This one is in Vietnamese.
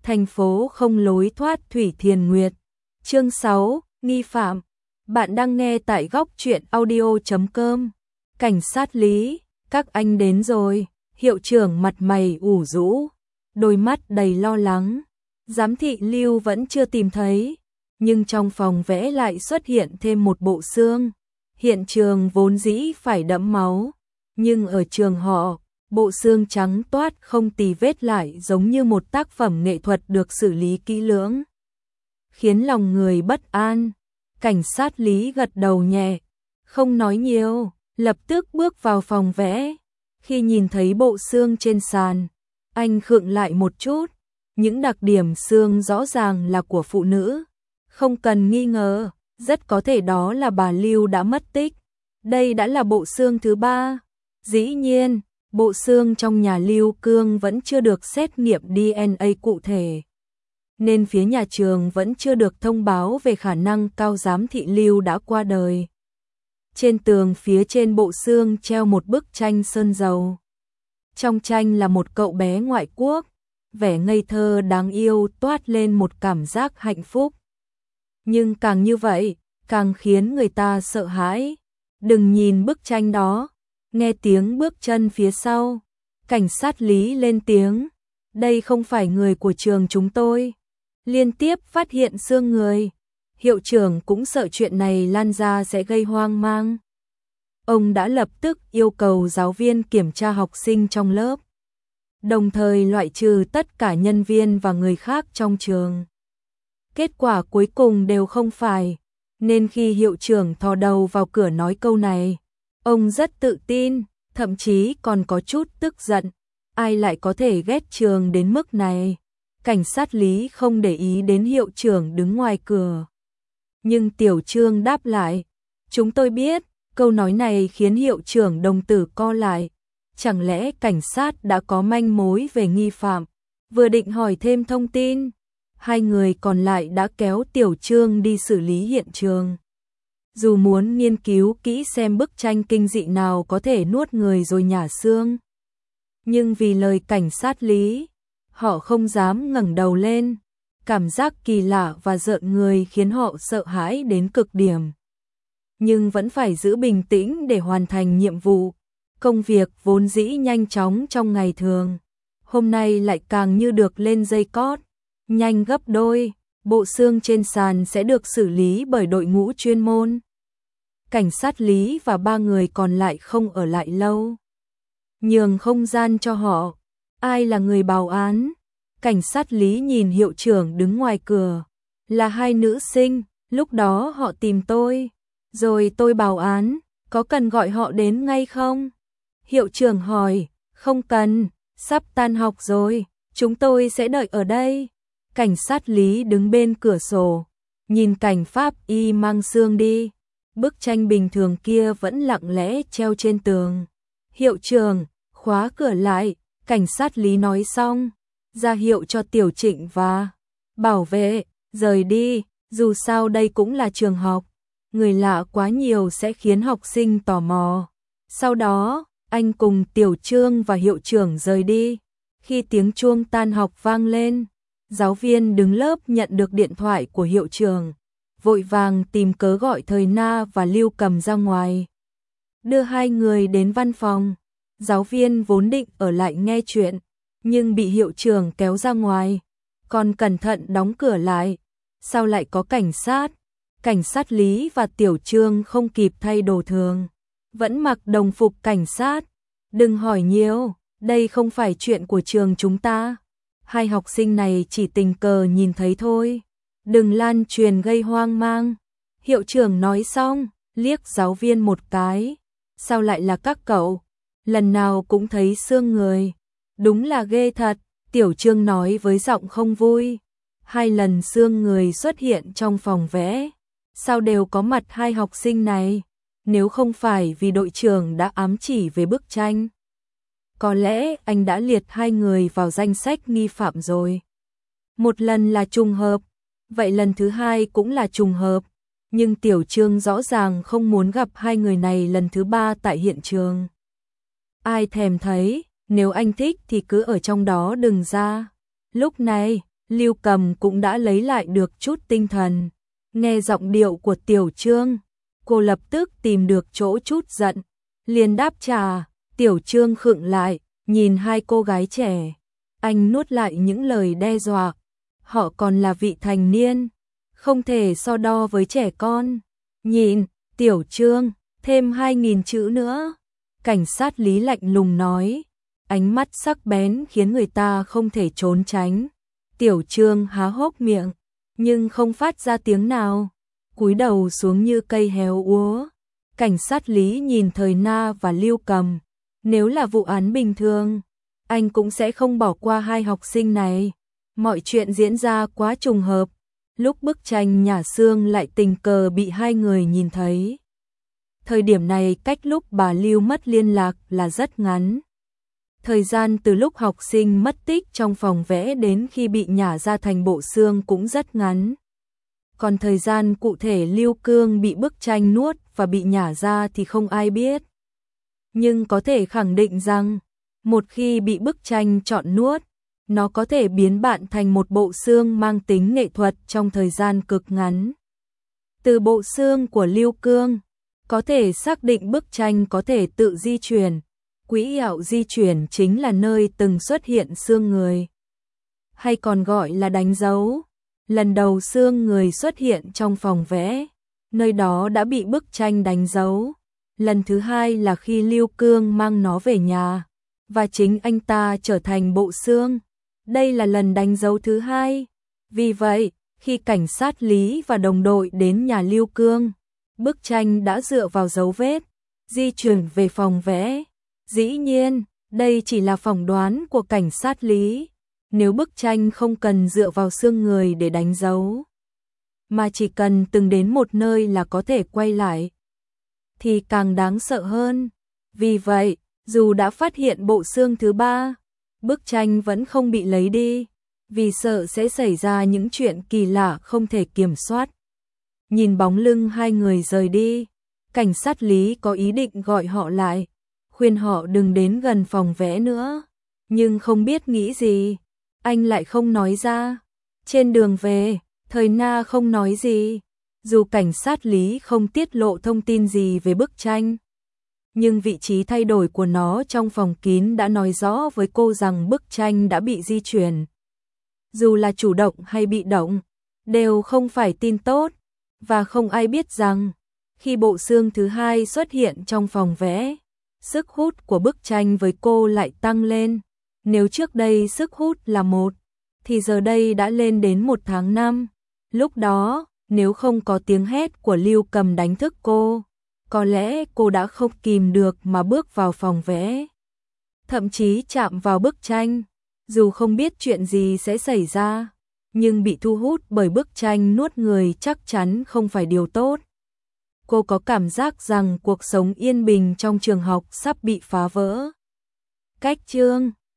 Thành phố không lối thoát Thủy Thiền Nguyệt. Chương 6, nghi phạm. Bạn đang nghe tại góc truyện audio.com. Cảnh sát Lý, các anh đến rồi. Hiệu trưởng mặt mày ủ rũ, đôi mắt đầy lo lắng. Giám thị Lưu vẫn chưa tìm thấy, nhưng trong phòng vẽ lại xuất hiện thêm một bộ xương. Hiện trường vốn dĩ phải đẫm máu, nhưng ở trường họ, bộ xương trắng toát không tì vết lại giống như một tác phẩm nghệ thuật được xử lý kỹ lưỡng, khiến lòng người bất an. Cảnh sát Lý gật đầu nhẹ, không nói nhiều, lập tức bước vào phòng vẽ. Khi nhìn thấy bộ xương trên sàn, anh khựng lại một chút. Những đặc điểm xương rõ ràng là của phụ nữ, không cần nghi ngờ, rất có thể đó là bà Lưu đã mất tích. Đây đã là bộ xương thứ 3. Dĩ nhiên, bộ xương trong nhà Lưu Cương vẫn chưa được xét nghiệm DNA cụ thể, nên phía nhà trường vẫn chưa được thông báo về khả năng cao giám thị Lưu đã qua đời. Trên tường phía trên bộ xương treo một bức tranh sơn dầu. Trong tranh là một cậu bé ngoại quốc, vẻ ngây thơ đáng yêu toát lên một cảm giác hạnh phúc. Nhưng càng như vậy, càng khiến người ta sợ hãi. Đừng nhìn bức tranh đó. Nghe tiếng bước chân phía sau, cảnh sát Lý lên tiếng. Đây không phải người của trường chúng tôi. Liên tiếp phát hiện xương người. Hiệu trưởng cũng sợ chuyện này lan ra sẽ gây hoang mang. Ông đã lập tức yêu cầu giáo viên kiểm tra học sinh trong lớp, đồng thời loại trừ tất cả nhân viên và người khác trong trường. Kết quả cuối cùng đều không phải, nên khi hiệu trưởng thò đầu vào cửa nói câu này, ông rất tự tin, thậm chí còn có chút tức giận. Ai lại có thể ghét trường đến mức này? Cảnh sát Lý không để ý đến hiệu trưởng đứng ngoài cửa. Nhưng Tiểu Trương đáp lại, chúng tôi biết. Câu nói này khiến hiệu trưởng đồng tử co lại. Chẳng lẽ cảnh sát đã có manh mối về nghi phạm? Vừa định hỏi thêm thông tin, hai người còn lại đã kéo Tiểu Trương đi xử lý hiện trường. Dù muốn nghiên cứu kỹ xem bức tranh kinh dị nào có thể nuốt người rồi nhả xương, nhưng vì lời cảnh sát Lý, họ không dám ngẩng đầu lên. Cảm giác kỳ lạ và rợn người khiến họ sợ hãi đến cực điểm. Nhưng vẫn phải giữ bình tĩnh để hoàn thành nhiệm vụ. Công việc vốn dĩ nhanh chóng trong ngày thường, hôm nay lại càng như được lên dây cót, nhanh gấp đôi. Bộ xương trên sàn sẽ được xử lý bởi đội ngũ chuyên môn. Cảnh sát Lý và 3 người còn lại không ở lại lâu, nhường không gian cho họ. Ai là người báo án? Cảnh sát Lý nhìn hiệu trưởng đứng ngoài cửa. Là 2 nữ sinh, lúc đó họ tìm tôi, rồi tôi báo án, có cần gọi họ đến ngay không? Hiệu trưởng hỏi, không cần, sắp tan học rồi, chúng tôi sẽ đợi ở đây. Cảnh sát Lý đứng bên cửa sổ, nhìn cảnh pháp y mang xương đi. Bức tranh bình thường kia vẫn lặng lẽ treo trên tường. Hiệu trưởng, khóa cửa lại, cảnh sát Lý nói xong, ra hiệu cho Tiểu Trịnh và bảo vệ, rời đi, dù sao đây cũng là trường học. Người lạ quá nhiều sẽ khiến học sinh tò mò. Sau đó, anh cùng Tiểu Trương và hiệu trưởng rời đi. Khi tiếng chuông tan học vang lên, giáo viên đứng lớp nhận được điện thoại của hiệu trưởng, vội vàng tìm cớ gọi Thời Na và Lưu Cầm ra ngoài, đưa 2 người đến văn phòng. Giáo viên vốn định ở lại nghe chuyện, nhưng bị hiệu trưởng kéo ra ngoài, còn cẩn thận đóng cửa lại. Sao lại có cảnh sát? Cảnh sát Lý và Tiểu Trương không kịp thay đồ thường, vẫn mặc đồng phục cảnh sát. Đừng hỏi nhiều, đây không phải chuyện của trường chúng ta. 2 học sinh này chỉ tình cờ nhìn thấy thôi. Đừng lan truyền gây hoang mang. Hiệu trưởng nói xong, liếc giáo viên một cái. Sao lại là các cậu? Lần nào cũng thấy xương người. Đúng là ghê thật, Tiểu Trương nói với giọng không vui. 2 lần xương người xuất hiện trong phòng vẽ. Sao đều có mặt 2 học sinh này? Nếu không phải vì đội trưởng đã ám chỉ về bức tranh, có lẽ anh đã liệt 2 người vào danh sách nghi phạm rồi. Một lần là trùng hợp, vậy lần thứ 2 cũng là trùng hợp. Nhưng Tiểu Trương rõ ràng không muốn gặp 2 người này lần thứ 3 tại hiện trường. Ai thèm thấy, nếu anh thích thì cứ ở trong đó đừng ra. Lúc này, Lưu Cầm cũng đã lấy lại được chút tinh thần. Nghe giọng điệu của Tiểu Trương, cô lập tức tìm được chỗ chút giận, liền đáp trả. Tiểu Trương khựng lại, nhìn hai cô gái trẻ. Anh nuốt lại những lời đe dọa. Họ còn là vị thành niên, không thể so đo với trẻ con. Nhìn, Tiểu Trương, thêm 2.000 chữ nữa. Cảnh sát Lý lạnh lùng nói, ánh mắt sắc bén khiến người ta không thể trốn tránh. Tiểu Trương há hốc miệng, nhưng không phát ra tiếng nào, cúi đầu xuống như cây héo úa. Cảnh sát Lý nhìn Thời Na và Lưu Cầm, nếu là vụ án bình thường, anh cũng sẽ không bỏ qua hai học sinh này. Mọi chuyện diễn ra quá trùng hợp, lúc bức tranh nhà xương lại tình cờ bị hai người nhìn thấy. Thời điểm này cách lúc bà Lưu mất liên lạc là rất ngắn. Thời gian từ lúc học sinh mất tích trong phòng vẽ đến khi bị nhả ra thành bộ xương cũng rất ngắn. Còn thời gian cụ thể Lưu Cương bị bức tranh nuốt và bị nhả ra thì không ai biết. Nhưng có thể khẳng định rằng, một khi bị bức tranh chọn nuốt, nó có thể biến bạn thành một bộ xương mang tính nghệ thuật trong thời gian cực ngắn. Từ bộ xương của Lưu Cương, có thể xác định bức tranh có thể tự di chuyển. Quỹ đạo di chuyển chính là nơi từng xuất hiện xương người, hay còn gọi là đánh dấu. Lần đầu xương người xuất hiện trong phòng vẽ, nơi đó đã bị bức tranh đánh dấu. Lần thứ hai là khi Lưu Cương mang nó về nhà, và chính anh ta trở thành bộ xương. Đây là lần đánh dấu thứ hai. Vì vậy, khi cảnh sát Lý và đồng đội đến nhà Lưu Cương, bức tranh đã dựa vào dấu vết di chuyển về phòng vẽ. Dĩ nhiên, đây chỉ là phỏng đoán của cảnh sát Lý. Nếu bức tranh không cần dựa vào xương người để đánh dấu, mà chỉ cần từng đến một nơi là có thể quay lại, thì càng đáng sợ hơn. Vì vậy, dù đã phát hiện bộ xương thứ ba, bức tranh vẫn không bị lấy đi, vì sợ sẽ xảy ra những chuyện kỳ lạ không thể kiểm soát. Nhìn bóng lưng hai người rời đi, cảnh sát Lý có ý định gọi họ lại, khuyên họ đừng đến gần phòng vẽ nữa. Nhưng không biết nghĩ gì, anh lại không nói ra. Trên đường về, Thời Na không nói gì. Dù cảnh sát Lý không tiết lộ thông tin gì về bức tranh, nhưng vị trí thay đổi của nó trong phòng kín đã nói rõ với cô rằng bức tranh đã bị di chuyển. Dù là chủ động hay bị động, đều không phải tin tốt, và không ai biết rằng, khi bộ xương thứ hai xuất hiện trong phòng vẽ, sức hút của bức tranh với cô lại tăng lên. Nếu trước đây sức hút là 1, thì giờ đây đã lên đến 1/5. Lúc đó, nếu không có tiếng hét của Lưu Cầm đánh thức cô, có lẽ cô đã không kìm được mà bước vào phòng vẽ. Thậm chí chạm vào bức tranh, dù không biết chuyện gì sẽ xảy ra, nhưng bị thu hút bởi bức tranh nuốt người chắc chắn không phải điều tốt. Cô có cảm giác rằng cuộc sống yên bình trong trường học sắp bị phá vỡ. Cách chương